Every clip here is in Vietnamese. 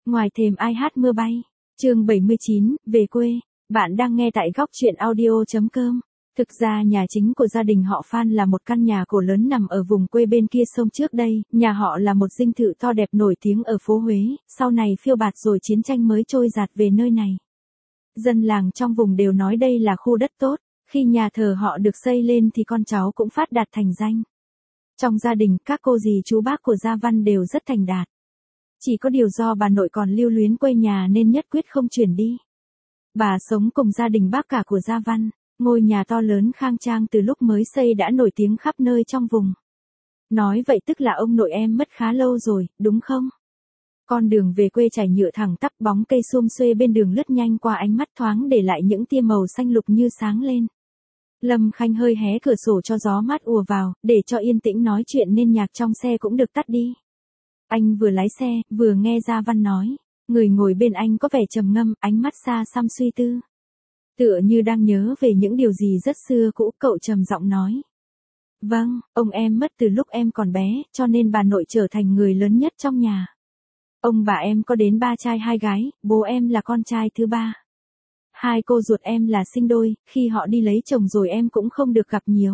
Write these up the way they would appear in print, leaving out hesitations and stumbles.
Ngoài thềm ai hát mưa bay. Chương 79, về quê. Bạn đang nghe tại góc truyện audio.com. Thực ra nhà chính của gia đình họ Phan là một căn nhà cổ lớn nằm ở vùng quê bên kia sông trước đây, nhà họ là một dinh thự to đẹp nổi tiếng ở phố Huế, sau này phiêu bạt rồi chiến tranh mới trôi dạt về nơi này. Dân làng trong vùng đều nói đây là khu đất tốt, khi nhà thờ họ được xây lên thì con cháu cũng phát đạt thành danh. Trong gia đình các cô dì chú bác của Gia Văn đều rất thành đạt. Chỉ có điều do bà nội còn lưu luyến quê nhà nên nhất quyết không chuyển đi. Bà sống cùng gia đình bác cả của Gia Văn, ngôi nhà to lớn khang trang từ lúc mới xây đã nổi tiếng khắp nơi trong vùng. Nói vậy tức là ông nội em mất khá lâu rồi, đúng không? Con đường về quê trải nhựa thẳng tắp, bóng cây sum xuê bên đường lướt nhanh qua, ánh mắt thoáng để lại những tia màu xanh lục như sáng lên. Lâm Khanh hơi hé cửa sổ cho gió mát ùa vào, để cho yên tĩnh nói chuyện nên nhạc trong xe cũng được tắt đi. Anh vừa lái xe, vừa nghe Gia Văn nói. Người ngồi bên anh có vẻ trầm ngâm, ánh mắt xa xăm suy tư. Tựa như đang nhớ về những điều gì rất xưa cũ, cậu trầm giọng nói. Vâng, ông em mất từ lúc em còn bé, cho nên bà nội trở thành người lớn nhất trong nhà. Ông bà em có đến 3 trai 2 gái, bố em là con trai thứ 3. 2 cô ruột em là sinh đôi, khi họ đi lấy chồng rồi em cũng không được gặp nhiều.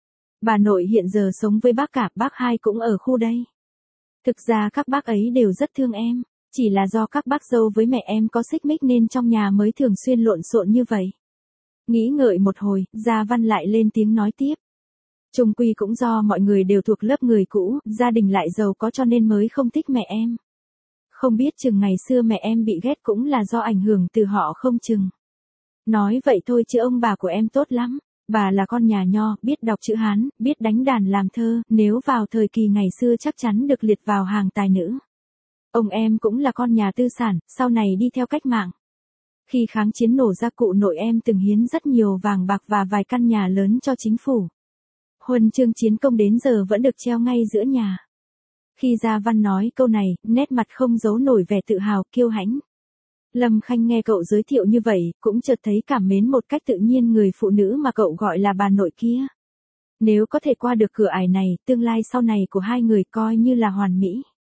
Bà nội hiện giờ sống với bác cả, bác hai cũng ở khu đây. Thực ra các bác ấy đều rất thương em, chỉ là do các bác dâu với mẹ em có xích mích nên trong nhà mới thường xuyên lộn xộn như vậy. Nghĩ ngợi một hồi, Gia Văn lại lên tiếng nói tiếp. Chung quy cũng do mọi người đều thuộc lớp người cũ, gia đình lại giàu có cho nên mới không thích mẹ em. Không biết chừng ngày xưa mẹ em bị ghét cũng là do ảnh hưởng từ họ không chừng. Nói vậy thôi chứ ông bà của em tốt lắm. Bà là con nhà nho, biết đọc chữ Hán, biết đánh đàn làm thơ, nếu vào thời kỳ ngày xưa chắc chắn được liệt vào hàng tài nữ. Ông em cũng là con nhà tư sản, sau này đi theo cách mạng. Khi kháng chiến nổ ra cụ nội em từng hiến rất nhiều vàng bạc và vài căn nhà lớn cho chính phủ. Huân chương chiến công đến giờ vẫn được treo ngay giữa nhà. Khi Gia Văn nói câu này, nét mặt không giấu nổi vẻ tự hào, kiêu hãnh. Lâm Khanh nghe cậu giới thiệu như vậy, cũng chợt thấy cảm mến một cách tự nhiên người phụ nữ mà cậu gọi là bà nội kia. Nếu có thể qua được cửa ải này, tương lai sau này của hai người coi như là hoàn mỹ.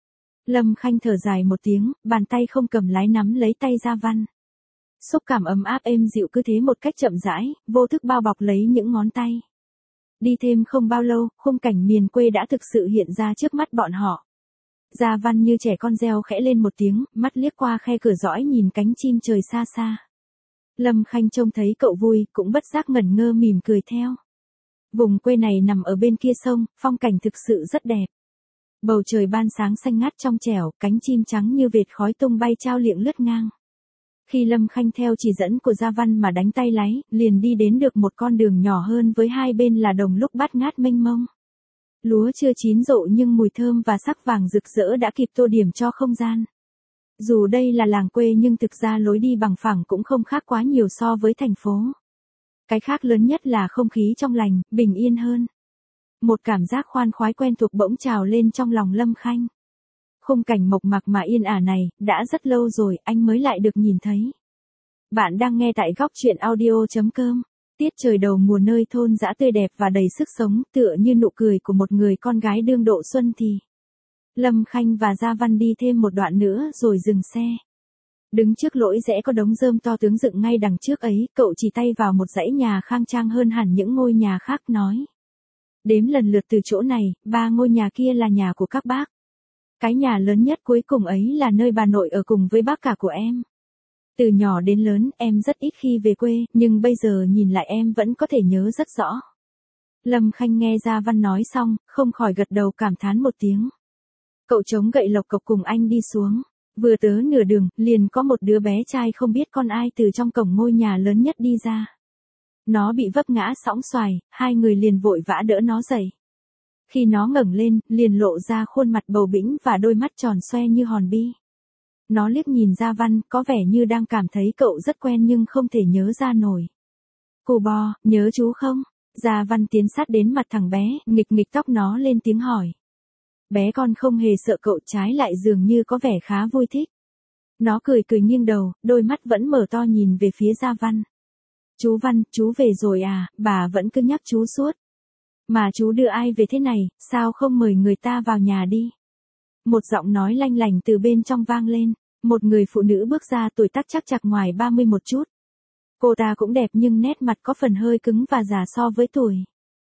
Lâm Khanh thở dài một tiếng, bàn tay không cầm lái nắm lấy tay Gia Văn. Xúc cảm ấm áp êm dịu cứ thế một cách chậm rãi, vô thức bao bọc lấy những ngón tay. Đi thêm không bao lâu, khung cảnh miền quê đã thực sự hiện ra trước mắt bọn họ. Gia Văn như trẻ con reo khẽ lên một tiếng, mắt liếc qua khe cửa dõi nhìn cánh chim trời xa xa. Lâm Khanh trông thấy cậu vui, cũng bất giác ngẩn ngơ mỉm cười theo. Vùng quê này nằm ở bên kia sông, phong cảnh thực sự rất đẹp. Bầu trời ban sáng xanh ngắt trong trẻo, cánh chim trắng như vệt khói tung bay trao liệng lướt ngang. Khi Lâm Khanh theo chỉ dẫn của Gia Văn mà đánh tay lái, liền đi đến được một con đường nhỏ hơn với hai bên là đồng lúc bát ngát mênh mông. Lúa chưa chín rộ nhưng mùi thơm và sắc vàng rực rỡ đã kịp tô điểm cho không gian. Dù đây là làng quê nhưng thực ra lối đi bằng phẳng cũng không khác quá nhiều so với thành phố. Cái khác lớn nhất là không khí trong lành, bình yên hơn. Một cảm giác khoan khoái quen thuộc bỗng trào lên trong lòng Lâm Khanh. Khung cảnh mộc mạc mà yên ả này, đã rất lâu rồi anh mới lại được nhìn thấy. Bạn đang nghe tại góc truyện audio.com. Tiết trời đầu mùa nơi thôn dã tươi đẹp và đầy sức sống, tựa như nụ cười của một người con gái đương độ xuân thì. Lâm Khanh và Gia Văn đi thêm một đoạn nữa rồi dừng xe. Đứng trước lỗi rẽ có đống rơm to tướng dựng ngay đằng trước ấy, cậu chỉ tay vào một dãy nhà khang trang hơn hẳn những ngôi nhà khác nói. Đếm lần lượt từ chỗ này, 3 ngôi nhà kia là nhà của các bác. Cái nhà lớn nhất cuối cùng ấy là nơi bà nội ở cùng với bác cả của em. Từ nhỏ đến lớn, em rất ít khi về quê, nhưng bây giờ nhìn lại em vẫn có thể nhớ rất rõ. Lâm Khanh nghe Gia Văn nói xong, không khỏi gật đầu cảm thán một tiếng. Cậu chống gậy lộc cộc cùng anh đi xuống. Vừa tới nửa đường, liền có một đứa bé trai không biết con ai từ trong cổng ngôi nhà lớn nhất đi ra. Nó bị vấp ngã sõng xoài, hai người liền vội vã đỡ nó dậy. Khi nó ngẩng lên, liền lộ ra khuôn mặt bầu bĩnh và đôi mắt tròn xoe như hòn bi. Nó liếc nhìn Gia Văn, có vẻ như đang cảm thấy cậu rất quen nhưng không thể nhớ ra nổi. Cô Bo, nhớ chú không? Gia Văn tiến sát đến mặt thằng bé, nghịch nghịch tóc nó lên tiếng hỏi. Bé con không hề sợ cậu, trái lại dường như có vẻ khá vui thích. Nó cười cười nghiêng đầu, đôi mắt vẫn mở to nhìn về phía Gia Văn. Chú Văn, chú về rồi à, bà vẫn cứ nhắc chú suốt. Mà chú đưa ai về thế này, sao không mời người ta vào nhà đi? Một giọng nói lanh lành từ bên trong vang lên. Một người phụ nữ bước ra, tuổi tác chắc chạc ngoài 30 một chút. Cô ta cũng đẹp nhưng nét mặt có phần hơi cứng và già so với tuổi.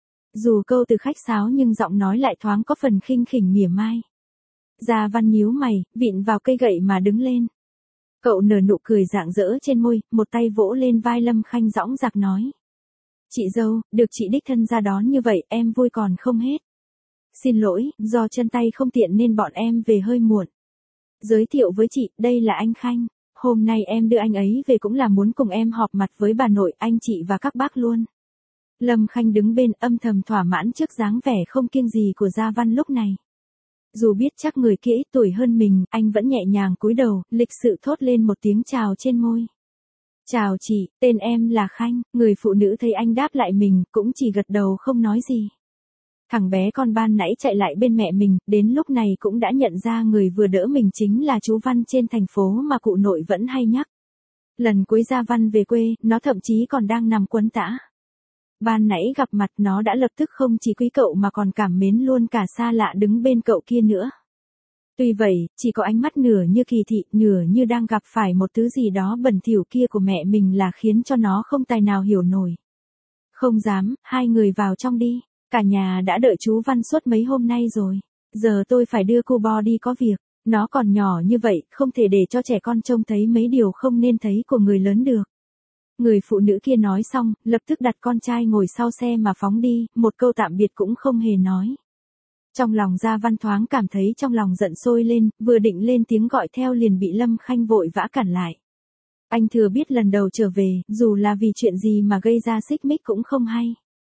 Dù câu từ khách sáo nhưng giọng nói lại thoáng có phần khinh khỉnh mỉa mai. Gia Văn nhíu mày, vịn vào cây gậy mà đứng lên. Cậu nở nụ cười rạng rỡ trên môi, một tay vỗ lên vai Lâm Khanh dõng dạc nói. Chị dâu, được chị đích thân ra đón như vậy em vui còn không hết. Xin lỗi, do chân tay không tiện nên bọn em về hơi muộn. Giới thiệu với chị, đây là anh Khanh. Hôm nay em đưa anh ấy về cũng là muốn cùng em họp mặt với bà nội, anh chị và các bác luôn. Lâm Khanh đứng bên âm thầm thỏa mãn trước dáng vẻ không kiêng gì của Gia Văn lúc này. Dù biết chắc người kia ít tuổi hơn mình, anh vẫn nhẹ nhàng cúi đầu, lịch sự thốt lên một tiếng chào trên môi. Chào chị, tên em là Khanh. Người phụ nữ thấy anh đáp lại mình, cũng chỉ gật đầu không nói gì. Thằng bé con ban nãy chạy lại bên mẹ mình, đến lúc này cũng đã nhận ra người vừa đỡ mình chính là chú Văn trên thành phố mà cụ nội vẫn hay nhắc. Lần cuối Gia Văn về quê, nó thậm chí còn đang nằm quấn tã. Ban nãy gặp mặt nó đã lập tức không chỉ quý cậu mà còn cảm mến luôn cả xa lạ đứng bên cậu kia nữa. Tuy vậy, chỉ có ánh mắt nửa như kỳ thị, nửa như đang gặp phải một thứ gì đó bẩn thỉu kia của mẹ mình là khiến cho nó không tài nào hiểu nổi. Không dám, hai người vào trong đi. Cả nhà đã đợi chú Văn suốt mấy hôm nay rồi. Giờ tôi phải đưa cô Bo đi có việc. Nó còn nhỏ như vậy, không thể để cho trẻ con trông thấy mấy điều không nên thấy của người lớn được. Người phụ nữ kia nói xong, lập tức đặt con trai ngồi sau xe mà phóng đi, một câu tạm biệt cũng không hề nói. Trong lòng Gia Văn thoáng cảm thấy trong lòng giận sôi lên, vừa định lên tiếng gọi theo liền bị Lâm Khanh vội vã cản lại. Anh thừa biết lần đầu trở về, dù là vì chuyện gì mà gây ra xích mích cũng không hay.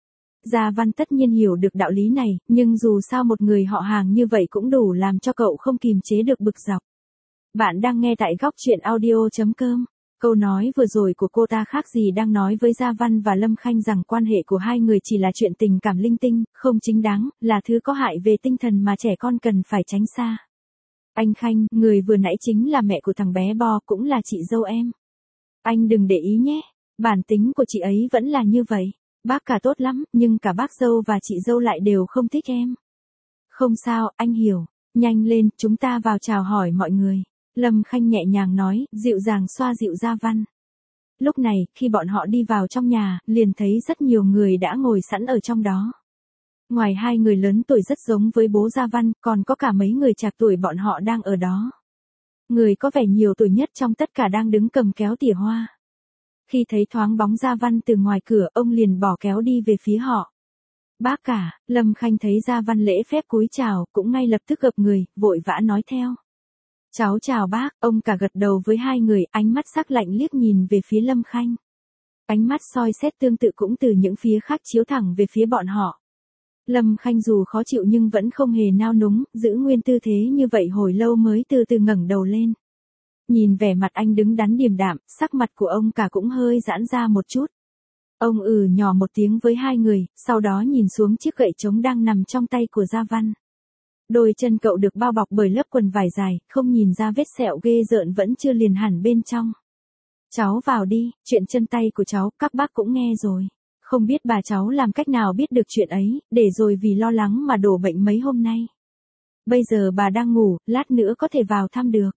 Gia Văn tất nhiên hiểu được đạo lý này, nhưng dù sao một người họ hàng như vậy cũng đủ làm cho cậu không kìm chế được bực dọc. Bạn đang nghe tại góc truyện audio.com. Câu nói vừa rồi của cô ta khác gì đang nói với Gia Văn và Lâm Khanh rằng quan hệ của hai người chỉ là chuyện tình cảm linh tinh, không chính đáng, là thứ có hại về tinh thần mà trẻ con cần phải tránh xa. Anh Khanh, người vừa nãy chính là mẹ của thằng bé Bo, cũng là chị dâu em. Anh đừng để ý nhé, bản tính của chị ấy vẫn là như vậy. Bác cả tốt lắm, nhưng cả bác dâu và chị dâu lại đều không thích em. Không sao, anh hiểu. Nhanh lên, chúng ta vào chào hỏi mọi người. Lâm Khanh nhẹ nhàng nói, dịu dàng xoa dịu Gia Văn. Lúc này, khi bọn họ đi vào trong nhà, liền thấy rất nhiều người đã ngồi sẵn ở trong đó. Ngoài hai người lớn tuổi rất giống với bố Gia Văn, còn có cả mấy người trạc tuổi bọn họ đang ở đó. Người có vẻ nhiều tuổi nhất trong tất cả đang đứng cầm kéo tỉa hoa. Khi thấy thoáng bóng Gia Văn từ ngoài cửa, ông liền bỏ kéo đi về phía họ. Bác cả, Lâm Khanh thấy Gia Văn lễ phép cúi chào, cũng ngay lập tức gập người, vội vã nói theo. Cháu chào bác, ông cả gật đầu với hai người, ánh mắt sắc lạnh liếc nhìn về phía Lâm Khanh. Ánh mắt soi xét tương tự cũng từ những phía khác chiếu thẳng về phía bọn họ. Lâm Khanh dù khó chịu nhưng vẫn không hề nao núng, giữ nguyên tư thế như vậy hồi lâu mới từ từ ngẩng đầu lên. Nhìn vẻ mặt anh đứng đắn điềm đạm, sắc mặt của ông cả cũng hơi giãn ra một chút. Ông nhỏ một tiếng với hai người, sau đó nhìn xuống chiếc gậy trống đang nằm trong tay của Gia Văn. Đôi chân cậu được bao bọc bởi lớp quần vải dài, không nhìn ra vết sẹo ghê rợn vẫn chưa liền hẳn bên trong. Cháu vào đi, chuyện chân tay của cháu, các bác cũng nghe rồi. Không biết bà cháu làm cách nào biết được chuyện ấy, để rồi vì lo lắng mà đổ bệnh mấy hôm nay. Bây giờ bà đang ngủ, lát nữa có thể vào thăm được.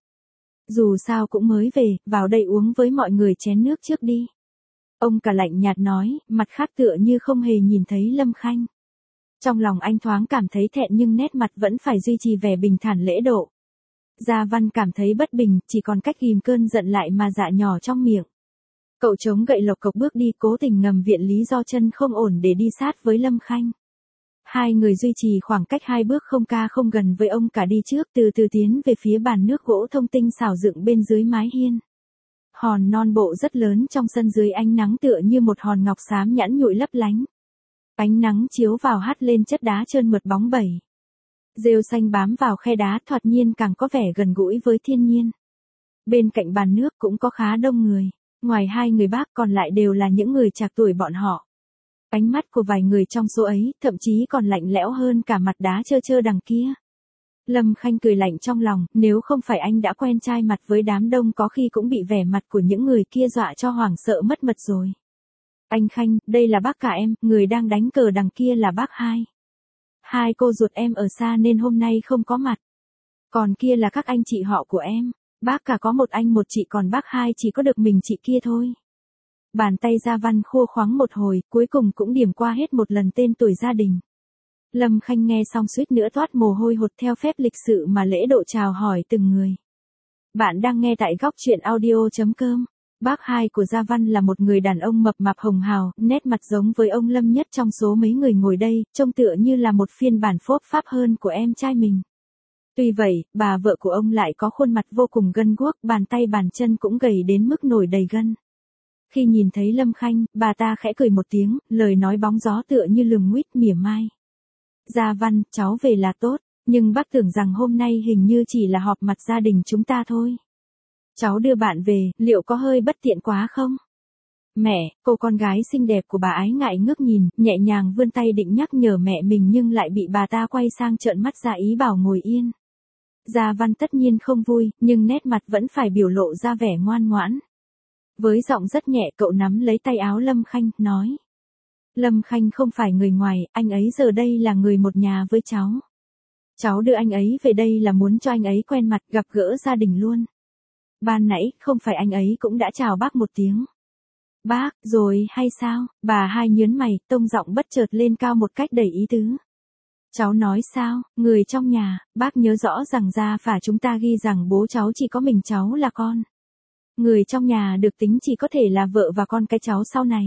Dù sao cũng mới về, vào đây uống với mọi người chén nước trước đi. Ông cả lạnh nhạt nói, mặt khác tựa như không hề nhìn thấy Lâm Khanh. Trong lòng anh thoáng cảm thấy thẹn nhưng nét mặt vẫn phải duy trì vẻ bình thản lễ độ. Gia Văn cảm thấy bất bình, chỉ còn cách ghim cơn giận lại mà dạ nhỏ trong miệng. Cậu chống gậy lộc cộc bước đi, cố tình ngầm viện lý do chân không ổn để đi sát với Lâm Khanh. Hai người duy trì khoảng cách 2 bước không ca không gần với ông cả đi trước, từ từ tiến về phía bàn nước gỗ thông tinh xảo dựng bên dưới mái hiên. Hòn non bộ rất lớn trong sân dưới ánh nắng tựa như một hòn ngọc xám nhẵn nhụi lấp lánh. Ánh nắng chiếu vào hắt lên chất đá trơn mượt bóng bẩy. Rêu xanh bám vào khe đá thoạt nhiên càng có vẻ gần gũi với thiên nhiên. Bên cạnh bàn nước cũng có khá đông người, ngoài hai người bác còn lại đều là những người trạc tuổi bọn họ. Ánh mắt của vài người trong số ấy, thậm chí còn lạnh lẽo hơn cả mặt đá trơ trơ đằng kia. Lâm Khanh cười lạnh trong lòng, nếu không phải anh đã quen trai mặt với đám đông có khi cũng bị vẻ mặt của những người kia dọa cho hoảng sợ mất mật rồi. Anh Khanh, đây là bác cả em, người đang đánh cờ đằng kia là bác hai. Hai cô ruột em ở xa nên hôm nay không có mặt. Còn kia là các anh chị họ của em. Bác cả có một anh một chị còn bác hai chỉ có được mình chị kia thôi. Bàn tay Gia Văn khô khoắng một hồi, cuối cùng cũng điểm qua hết một lần tên tuổi gia đình. Lâm Khanh nghe xong suýt nữa toát mồ hôi hột theo phép lịch sự mà lễ độ chào hỏi từng người. Bạn đang nghe tại góc truyện audio.com. Bác hai của Gia Văn là một người đàn ông mập mạp hồng hào, nét mặt giống với ông Lâm nhất trong số mấy người ngồi đây, trông tựa như là một phiên bản phốp pháp hơn của em trai mình. Tuy vậy, bà vợ của ông lại có khuôn mặt vô cùng gân guốc, bàn tay bàn chân cũng gầy đến mức nổi đầy gân. Khi nhìn thấy Lâm Khanh, bà ta khẽ cười một tiếng, lời nói bóng gió tựa như lườm nguýt mỉa mai. Gia Văn, cháu về là tốt, nhưng bác tưởng rằng hôm nay hình như chỉ là họp mặt gia đình chúng ta thôi. Cháu đưa bạn về, liệu có hơi bất tiện quá không? Mẹ, cô con gái xinh đẹp của bà ái ngại ngước nhìn, nhẹ nhàng vươn tay định nhắc nhở mẹ mình nhưng lại bị bà ta quay sang trợn mắt ra ý bảo ngồi yên. Gia Văn tất nhiên không vui, nhưng nét mặt vẫn phải biểu lộ ra vẻ ngoan ngoãn. Với giọng rất nhẹ cậu nắm lấy tay áo Lâm Khanh, nói. Lâm Khanh không phải người ngoài, anh ấy giờ đây là người một nhà với cháu. Cháu đưa anh ấy về đây là muốn cho anh ấy quen mặt gặp gỡ gia đình luôn. Ban nãy, không phải anh ấy cũng đã chào bác một tiếng. Bác, rồi hay sao? Bà hai nhớn mày, tông giọng bất chợt lên cao một cách đầy ý tứ. Cháu nói sao? Người trong nhà, bác nhớ rõ rằng gia phả chúng ta ghi rằng bố cháu chỉ có mình cháu là con. Người trong nhà được tính chỉ có thể là vợ và con cái cháu sau này.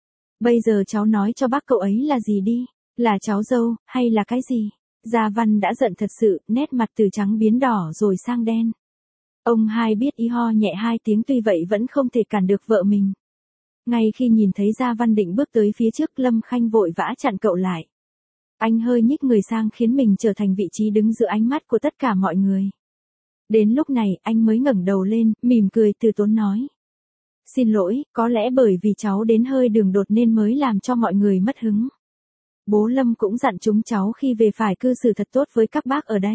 Bây giờ cháu nói cho bác cậu ấy là gì đi? Là cháu dâu, hay là cái gì? Gia Văn đã giận thật sự, nét mặt từ trắng biến đỏ rồi sang đen. Ông hai biết ý ho nhẹ hai tiếng tuy vậy vẫn không thể cản được vợ mình. Ngay khi nhìn thấy Gia Văn định bước tới phía trước Lâm Khanh vội vã chặn cậu lại. Anh hơi nhích người sang khiến mình trở thành vị trí đứng giữa ánh mắt của tất cả mọi người. Đến lúc này anh mới ngẩng đầu lên, mỉm cười từ tốn nói. Xin lỗi, có lẽ bởi vì cháu đến hơi đường đột nên mới làm cho mọi người mất hứng. Bố Lâm cũng dặn chúng cháu khi về phải cư xử thật tốt với các bác ở đây.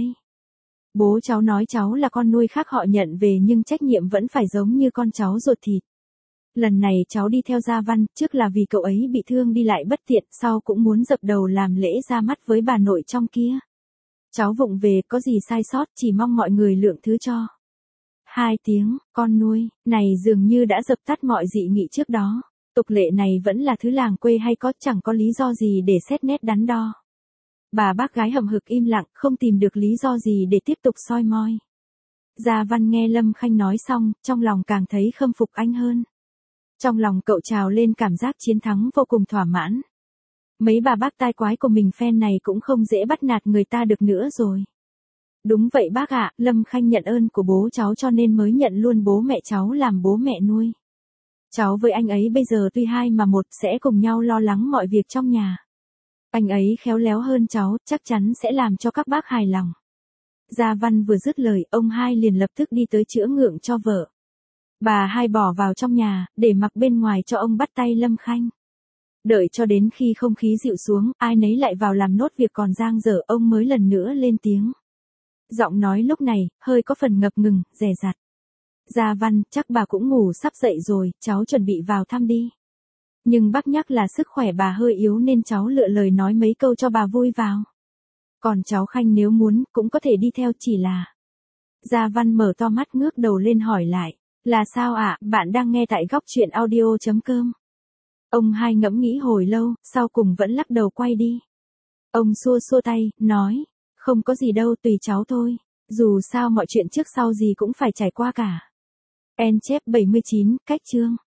Bố cháu nói cháu là con nuôi khác họ nhận về nhưng trách nhiệm vẫn phải giống như con cháu ruột thịt. Lần này cháu đi theo Gia Văn, trước là vì cậu ấy bị thương đi lại bất tiện, sau cũng muốn dập đầu làm lễ ra mắt với bà nội trong kia. Cháu vụng về, có gì sai sót, chỉ mong mọi người lượng thứ cho. Hai tiếng, con nuôi, này dường như đã dập tắt mọi dị nghị trước đó. Tục lệ này vẫn là thứ làng quê hay có, chẳng có lý do gì để xét nét đắn đo. Bà bác gái hậm hực im lặng, không tìm được lý do gì để tiếp tục soi moi. Gia Văn nghe Lâm Khanh nói xong, trong lòng càng thấy khâm phục anh hơn. Trong lòng cậu trào lên cảm giác chiến thắng vô cùng thỏa mãn. Mấy bà bác tai quái của mình phen này cũng không dễ bắt nạt người ta được nữa rồi. Đúng vậy bác ạ, Lâm Khanh nhận ơn của bố cháu cho nên mới nhận luôn bố mẹ cháu làm bố mẹ nuôi. Cháu với anh ấy bây giờ tuy hai mà một sẽ cùng nhau lo lắng mọi việc trong nhà. Anh ấy khéo léo hơn cháu, chắc chắn sẽ làm cho các bác hài lòng. Gia Văn vừa dứt lời, ông hai liền lập tức đi tới chữa ngượng cho vợ. Bà hai bỏ vào trong nhà, để mặc bên ngoài cho ông bắt tay Lâm Khanh. Đợi cho đến khi không khí dịu xuống, ai nấy lại vào làm nốt việc còn dang dở, ông mới lần nữa lên tiếng. Giọng nói lúc này, hơi có phần ngập ngừng, dè dặt. Gia Văn, chắc bà cũng ngủ sắp dậy rồi, cháu chuẩn bị vào thăm đi. Nhưng bác nhắc là sức khỏe bà hơi yếu nên cháu lựa lời nói mấy câu cho bà vui vào. Còn cháu Khanh nếu muốn, cũng có thể đi theo chỉ là. Gia Văn mở to mắt ngước đầu lên hỏi lại. Là sao ạ, bạn đang nghe tại góc truyện audio.com. Ông hai ngẫm nghĩ hồi lâu, sau cùng vẫn lắc đầu quay đi. Ông xua xua tay, nói. Không có gì đâu, tùy cháu thôi. Dù sao mọi chuyện trước sau gì cũng phải trải qua cả. En chép 79, cách chương.